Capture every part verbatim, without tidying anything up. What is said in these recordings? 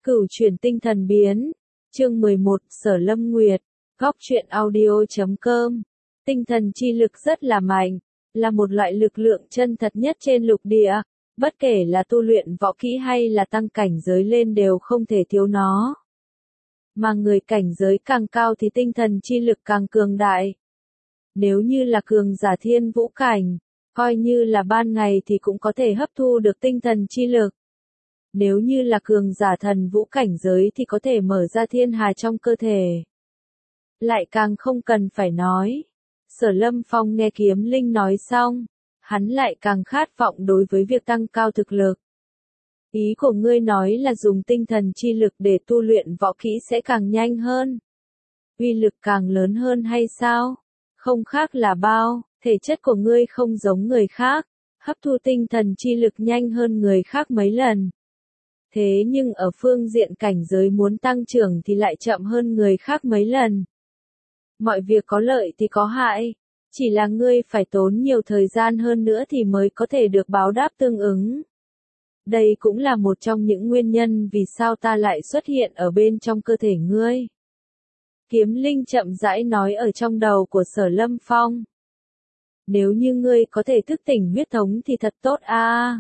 Cửu chuyển tinh thần biến. Chương mười một, Sở Lâm Nguyệt. Góc truyện audio chấm com. Tinh thần chi lực rất là mạnh, là một loại lực lượng chân thật nhất trên lục địa, bất kể là tu luyện võ kỹ hay là tăng cảnh giới lên đều không thể thiếu nó. Mà người cảnh giới càng cao thì tinh thần chi lực càng cường đại. Nếu như là cường giả thiên vũ cảnh, coi như là ban ngày thì cũng có thể hấp thu được tinh thần chi lực. Nếu như là cường giả thần vũ cảnh giới thì có thể mở ra thiên hà trong cơ thể. Lại càng không cần phải nói. Sở Lâm Phong nghe Kiếm Linh nói xong, hắn lại càng khát vọng đối với việc tăng cao thực lực. Ý của ngươi nói là dùng tinh thần chi lực để tu luyện võ kỹ sẽ càng nhanh hơn. Uy lực càng lớn hơn hay sao? Không khác là bao, thể chất của ngươi không giống người khác, hấp thu tinh thần chi lực nhanh hơn người khác mấy lần. Thế nhưng ở phương diện cảnh giới muốn tăng trưởng thì lại chậm hơn người khác mấy lần. Mọi việc có lợi thì có hại, chỉ là ngươi phải tốn nhiều thời gian hơn nữa thì mới có thể được báo đáp tương ứng. Đây cũng là một trong những nguyên nhân vì sao ta lại xuất hiện ở bên trong cơ thể ngươi. Kiếm Linh chậm rãi nói ở trong đầu của Sở Lâm Phong. Nếu như ngươi có thể thức tỉnh huyết thống thì thật tốt a. À.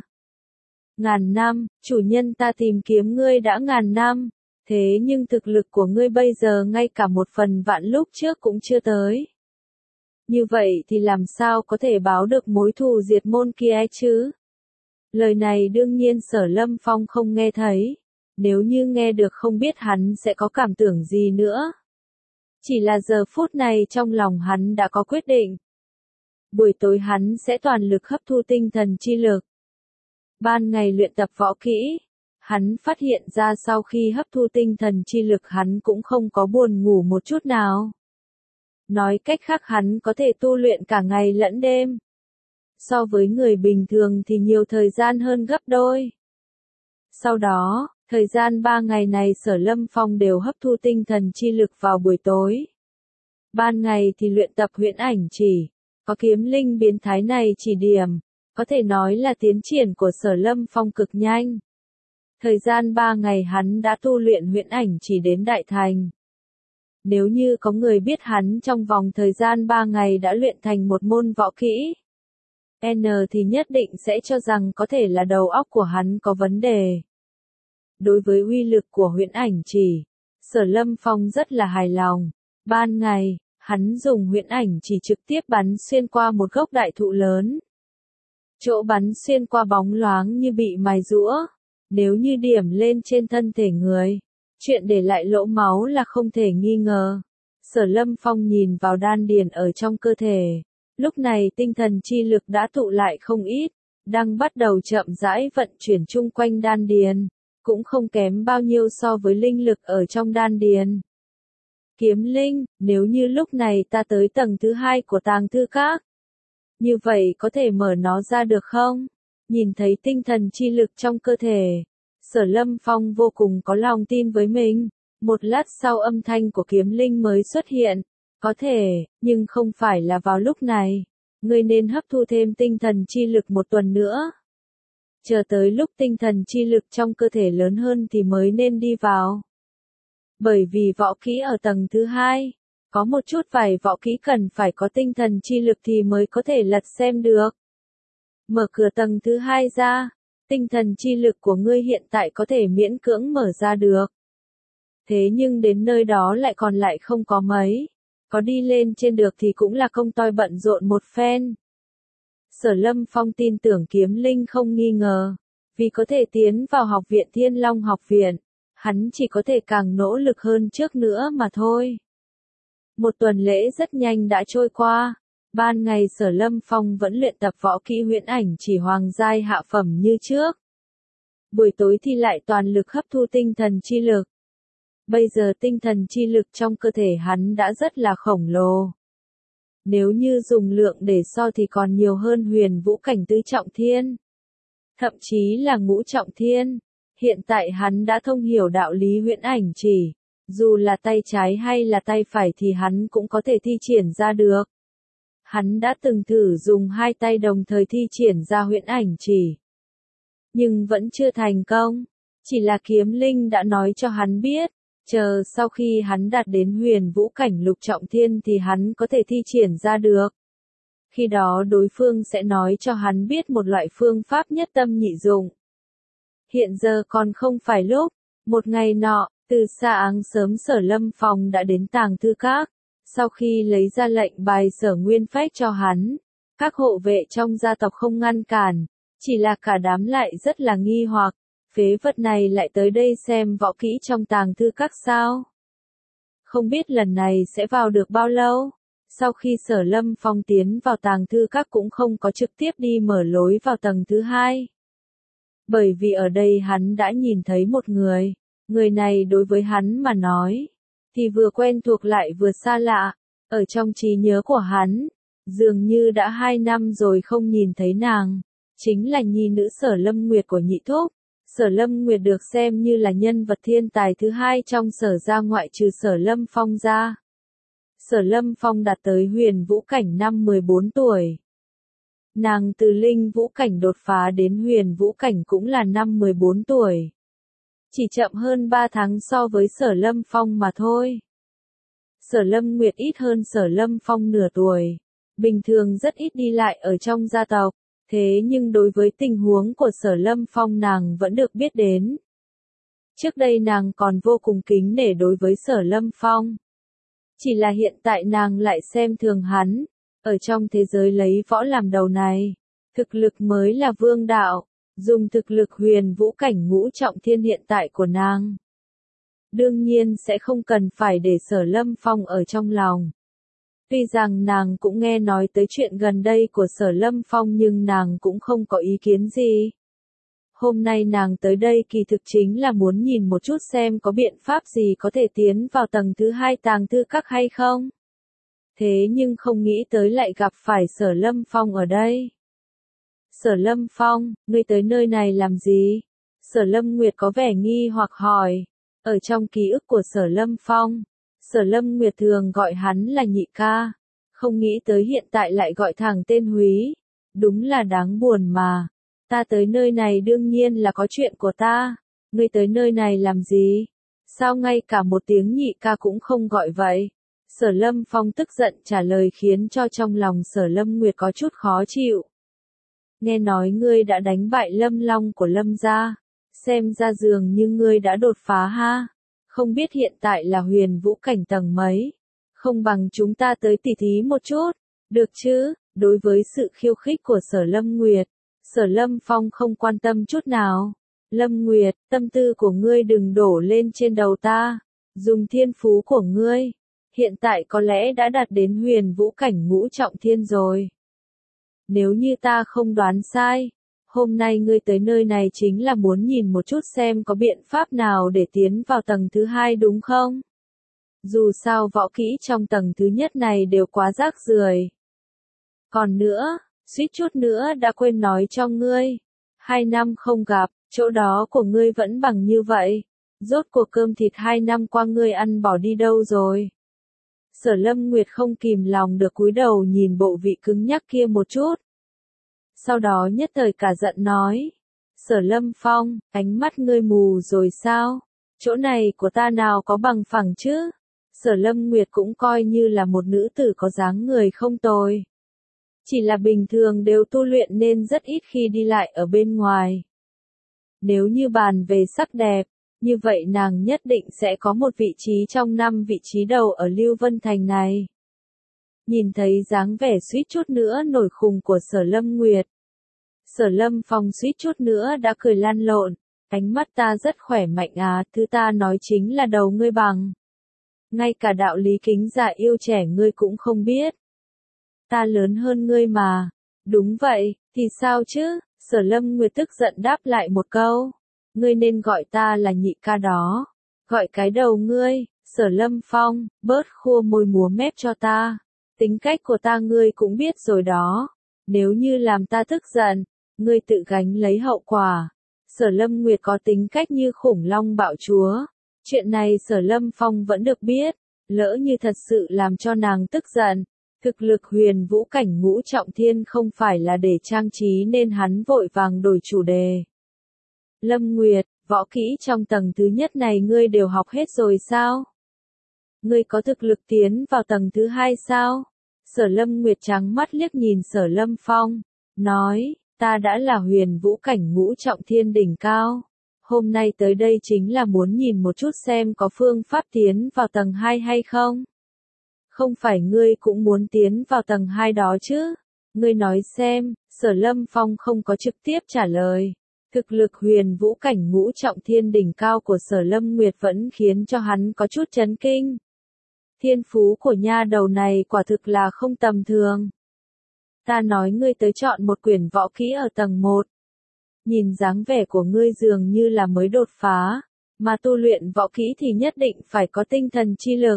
Ngàn năm, chủ nhân ta tìm kiếm ngươi đã ngàn năm, thế nhưng thực lực của ngươi bây giờ ngay cả một phần vạn lúc trước cũng chưa tới. Như vậy thì làm sao có thể báo được mối thù diệt môn kia chứ? Lời này đương nhiên Sở Lâm Phong không nghe thấy, nếu như nghe được không biết hắn sẽ có cảm tưởng gì nữa. Chỉ là giờ phút này trong lòng hắn đã có quyết định. Buổi tối hắn sẽ toàn lực hấp thu tinh thần chi lực. Ban ngày luyện tập võ kỹ, hắn phát hiện ra sau khi hấp thu tinh thần chi lực hắn cũng không có buồn ngủ một chút nào. Nói cách khác hắn có thể tu luyện cả ngày lẫn đêm. So với người bình thường thì nhiều thời gian hơn gấp đôi. Sau đó, thời gian ba ngày này Sở Lâm Phong đều hấp thu tinh thần chi lực vào buổi tối. Ban ngày thì luyện tập huyễn ảnh chỉ, có Kiếm Linh biến thái này chỉ điểm. Có thể nói là tiến triển của Sở Lâm Phong cực nhanh. Thời gian ba ngày hắn đã tu luyện huyễn ảnh chỉ đến đại thành. Nếu như có người biết hắn trong vòng thời gian ba ngày đã luyện thành một môn võ kỹ, N thì nhất định sẽ cho rằng có thể là đầu óc của hắn có vấn đề. Đối với uy lực của huyễn ảnh chỉ, Sở Lâm Phong rất là hài lòng. Ban ngày, hắn dùng huyễn ảnh chỉ trực tiếp bắn xuyên qua một gốc đại thụ lớn. Chỗ bắn xuyên qua bóng loáng như bị mài rũa, nếu như điểm lên trên thân thể người, chuyện để lại lỗ máu là không thể nghi ngờ. Sở Lâm Phong nhìn vào đan điền ở trong cơ thể, lúc này tinh thần chi lực đã tụ lại không ít, đang bắt đầu chậm rãi vận chuyển chung quanh đan điền, cũng không kém bao nhiêu so với linh lực ở trong đan điền. Kiếm Linh, nếu như lúc này ta tới tầng thứ hai của tàng thư các, như vậy có thể mở nó ra được không? Nhìn thấy tinh thần chi lực trong cơ thể, Sở Lâm Phong vô cùng có lòng tin với mình. Một lát sau âm thanh của Kiếm Linh mới xuất hiện. Có thể, nhưng không phải là vào lúc này. Ngươi nên hấp thu thêm tinh thần chi lực một tuần nữa. Chờ tới lúc tinh thần chi lực trong cơ thể lớn hơn thì mới nên đi vào. Bởi vì võ kỹ ở tầng thứ hai. Có một chút vài võ kỹ cần phải có tinh thần chi lực thì mới có thể lật xem được. Mở cửa tầng thứ hai ra, tinh thần chi lực của ngươi hiện tại có thể miễn cưỡng mở ra được. Thế nhưng đến nơi đó lại còn lại không có mấy. Có đi lên trên được thì cũng là công toi bận rộn một phen. Sở Lâm Phong tin tưởng Kiếm Linh không nghi ngờ. Vì có thể tiến vào học viện Thiên Long học viện, hắn chỉ có thể càng nỗ lực hơn trước nữa mà thôi. Một tuần lễ rất nhanh đã trôi qua. Ban ngày Sở Lâm Phong vẫn luyện tập võ kỹ huyễn ảnh chỉ hoàng giai hạ phẩm như trước. Buổi tối thì lại toàn lực hấp thu tinh thần chi lực. Bây giờ tinh thần chi lực trong cơ thể hắn đã rất là khổng lồ. Nếu như dùng lượng để so thì còn nhiều hơn huyền vũ cảnh tứ trọng thiên. Thậm chí là ngũ trọng thiên. Hiện tại hắn đã thông hiểu đạo lý huyễn ảnh chỉ. Dù là tay trái hay là tay phải thì hắn cũng có thể thi triển ra được. Hắn đã từng thử dùng hai tay đồng thời thi triển ra huyễn ảnh chỉ. Nhưng vẫn chưa thành công. Chỉ là kiếm linh đã nói cho hắn biết, chờ sau khi hắn đạt đến huyền vũ cảnh lục trọng thiên thì hắn có thể thi triển ra được. Khi đó đối phương sẽ nói cho hắn biết một loại phương pháp nhất tâm nhị dụng. Hiện giờ còn không phải lúc. Một ngày nọ, từ sáng sớm Sở Lâm Phong đã đến Tàng Thư Các. Sau khi lấy ra lệnh bài Sở Nguyên Phách cho hắn, các hộ vệ trong gia tộc không ngăn cản, chỉ là cả đám lại rất là nghi hoặc, phế vật này lại tới đây xem võ kỹ trong Tàng Thư Các sao? Không biết lần này sẽ vào được bao lâu? Sau khi Sở Lâm Phong tiến vào Tàng Thư Các cũng không có trực tiếp đi mở lối vào tầng thứ hai. Bởi vì ở đây hắn đã nhìn thấy một người, người này đối với hắn mà nói, thì vừa quen thuộc lại vừa xa lạ, ở trong trí nhớ của hắn, dường như đã hai năm rồi không nhìn thấy nàng, chính là nhi nữ Sở Lâm Nguyệt của nhị thúc. Sở Lâm Nguyệt được xem như là nhân vật thiên tài thứ hai trong Sở gia ngoại trừ Sở Lâm Phong ra. Sở Lâm Phong đạt tới huyền vũ cảnh năm mười bốn tuổi. Nàng từ linh vũ cảnh đột phá đến huyền vũ cảnh cũng là năm mười bốn tuổi. Chỉ chậm hơn ba tháng so với Sở Lâm Phong mà thôi. Sở Lâm Nguyệt ít hơn Sở Lâm Phong nửa tuổi. Bình thường rất ít đi lại ở trong gia tộc. Thế nhưng đối với tình huống của Sở Lâm Phong nàng vẫn được biết đến. Trước đây nàng còn vô cùng kính nể đối với Sở Lâm Phong. Chỉ là hiện tại nàng lại xem thường hắn. Ở trong thế giới lấy võ làm đầu này, thực lực mới là vương đạo, dùng thực lực huyền vũ cảnh ngũ trọng thiên hiện tại của nàng. Đương nhiên sẽ không cần phải để Sở Lâm Phong ở trong lòng. Tuy rằng nàng cũng nghe nói tới chuyện gần đây của Sở Lâm Phong nhưng nàng cũng không có ý kiến gì. Hôm nay nàng tới đây kỳ thực chính là muốn nhìn một chút xem có biện pháp gì có thể tiến vào tầng thứ hai Tàng Thư Các hay không. Thế nhưng không nghĩ tới lại gặp phải Sở Lâm Phong ở đây. Sở Lâm Phong, ngươi tới nơi này làm gì? Sở Lâm Nguyệt có vẻ nghi hoặc hỏi. Ở trong ký ức của Sở Lâm Phong, Sở Lâm Nguyệt thường gọi hắn là nhị ca. Không nghĩ tới hiện tại lại gọi thẳng tên Húy. Đúng là đáng buồn mà. Ta tới nơi này đương nhiên là có chuyện của ta. Ngươi tới nơi này làm gì? Sao ngay cả một tiếng nhị ca cũng không gọi vậy? Sở Lâm Phong tức giận trả lời khiến cho trong lòng Sở Lâm Nguyệt có chút khó chịu. Nghe nói ngươi đã đánh bại Lâm Long của Lâm gia, xem ra dường như ngươi đã đột phá ha. Không biết hiện tại là huyền vũ cảnh tầng mấy, không bằng chúng ta tới tỉ thí một chút, được chứ? Đối với sự khiêu khích của Sở Lâm Nguyệt, Sở Lâm Phong không quan tâm chút nào. Lâm Nguyệt, tâm tư của ngươi đừng đổ lên trên đầu ta, dùng thiên phú của ngươi. Hiện tại có lẽ đã đạt đến huyền vũ cảnh ngũ trọng thiên rồi. Nếu như ta không đoán sai, hôm nay ngươi tới nơi này chính là muốn nhìn một chút xem có biện pháp nào để tiến vào tầng thứ hai đúng không? Dù sao võ kỹ trong tầng thứ nhất này đều quá rác rưởi. Còn nữa, suýt chút nữa đã quên nói cho ngươi. Hai năm không gặp, chỗ đó của ngươi vẫn bằng như vậy. Rốt cuộc cơm thịt hai năm qua ngươi ăn bỏ đi đâu rồi? Sở Lâm Nguyệt không kìm lòng được cúi đầu nhìn bộ vị cứng nhắc kia một chút. Sau đó nhất thời cả giận nói. Sở Lâm Phong, ánh mắt ngươi mù rồi sao? Chỗ này của ta nào có bằng phẳng chứ? Sở Lâm Nguyệt cũng coi như là một nữ tử có dáng người không tồi. Chỉ là bình thường đều tu luyện nên rất ít khi đi lại ở bên ngoài. Nếu như bàn về sắc đẹp, như vậy nàng nhất định sẽ có một vị trí trong năm vị trí đầu ở Lưu Vân Thành này. Nhìn thấy dáng vẻ suýt chút nữa nổi khùng của Sở Lâm Nguyệt. Sở Lâm Phong suýt chút nữa đã cười lăn lộn. Ánh mắt ta rất khỏe mạnh à, thứ ta nói chính là đầu ngươi bằng. Ngay cả đạo lý kính già yêu trẻ ngươi cũng không biết. Ta lớn hơn ngươi mà. Đúng vậy, thì sao chứ? Sở Lâm Nguyệt tức giận đáp lại một câu. Ngươi nên gọi ta là nhị ca đó. Gọi cái đầu ngươi, Sở Lâm Phong, bớt khua môi múa mép cho ta. Tính cách của ta ngươi cũng biết rồi đó. Nếu như làm ta tức giận, ngươi tự gánh lấy hậu quả. Sở Lâm Nguyệt có tính cách như khủng long bạo chúa. Chuyện này Sở Lâm Phong vẫn được biết. Lỡ như thật sự làm cho nàng tức giận. Thực lực huyền vũ cảnh ngũ trọng thiên không phải là để trang trí nên hắn vội vàng đổi chủ đề. Lâm Nguyệt, võ võ kỹ trong tầng thứ nhất này ngươi đều học hết rồi sao? Ngươi có thực lực tiến vào tầng thứ hai sao? Sở Lâm Nguyệt trắng mắt liếc nhìn Sở Lâm Phong, nói, ta đã là huyền vũ cảnh ngũ trọng thiên đỉnh cao. Hôm nay tới đây chính là muốn nhìn một chút xem có phương pháp tiến vào tầng hai hay không? Không phải ngươi cũng muốn tiến vào tầng hai đó chứ? Ngươi nói xem, Sở Lâm Phong không có trực tiếp trả lời. Thực lực huyền vũ cảnh ngũ trọng thiên đỉnh cao của Sở Lâm Nguyệt vẫn khiến cho hắn có chút chấn kinh. Thiên phú của nha đầu này quả thực là không tầm thường. Ta nói ngươi tới chọn một quyển võ kỹ ở tầng một. Nhìn dáng vẻ của ngươi dường như là mới đột phá, mà tu luyện võ kỹ thì nhất định phải có tinh thần chi lực.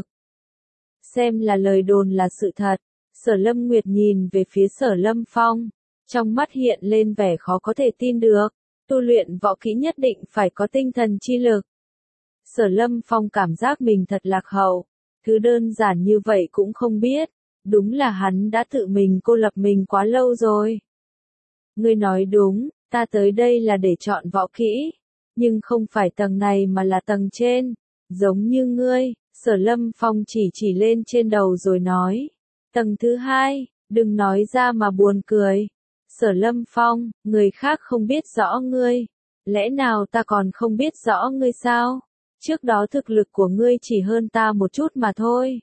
Xem là lời đồn là sự thật, Sở Lâm Nguyệt nhìn về phía Sở Lâm Phong, trong mắt hiện lên vẻ khó có thể tin được, tu luyện võ kỹ nhất định phải có tinh thần chi lực. Sở Lâm Phong cảm giác mình thật lạc hậu, thứ đơn giản như vậy cũng không biết, đúng là hắn đã tự mình cô lập mình quá lâu rồi. Ngươi nói đúng, ta tới đây là để chọn võ kỹ, nhưng không phải tầng này mà là tầng trên, giống như ngươi. Sở Lâm Phong chỉ chỉ lên trên đầu rồi nói, tầng thứ hai, đừng nói ra mà buồn cười. Sở Lâm Phong, người khác không biết rõ ngươi, lẽ nào ta còn không biết rõ ngươi sao? Trước đó thực lực của ngươi chỉ hơn ta một chút mà thôi.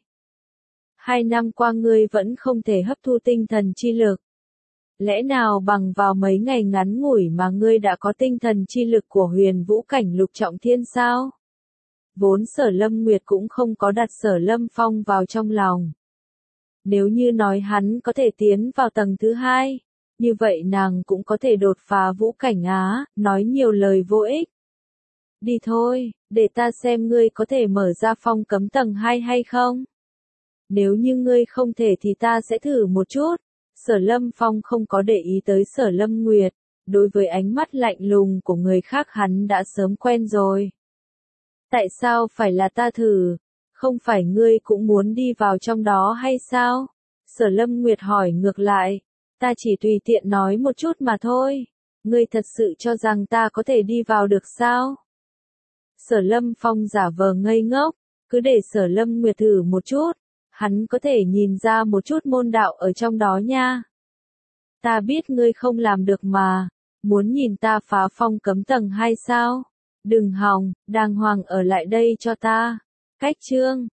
Hai năm qua ngươi vẫn không thể hấp thu tinh thần chi lực. Lẽ nào bằng vào mấy ngày ngắn ngủi mà ngươi đã có tinh thần chi lực của huyền vũ cảnh lục trọng thiên sao? Vốn Sở Lâm Nguyệt cũng không có đặt Sở Lâm Phong vào trong lòng. Nếu như nói hắn có thể tiến vào tầng thứ hai, như vậy nàng cũng có thể đột phá vũ cảnh á, nói nhiều lời vô ích. Đi thôi, để ta xem ngươi có thể mở ra phong cấm tầng hai hay không. Nếu như ngươi không thể thì ta sẽ thử một chút. Sở Lâm Phong không có để ý tới Sở Lâm Nguyệt, đối với ánh mắt lạnh lùng của người khác hắn đã sớm quen rồi. Tại sao phải là ta thử? Không phải ngươi cũng muốn đi vào trong đó hay sao? Sở Lâm Nguyệt hỏi ngược lại. Ta chỉ tùy tiện nói một chút mà thôi. Ngươi thật sự cho rằng ta có thể đi vào được sao? Sở Lâm Phong giả vờ ngây ngốc, cứ để Sở Lâm Nguyệt thử một chút. Hắn có thể nhìn ra một chút môn đạo ở trong đó nha. Ta biết ngươi không làm được mà. Muốn nhìn ta phá phong cấm tầng hai sao? Đừng hòng, đàng hoàng ở lại đây cho ta. Cách chương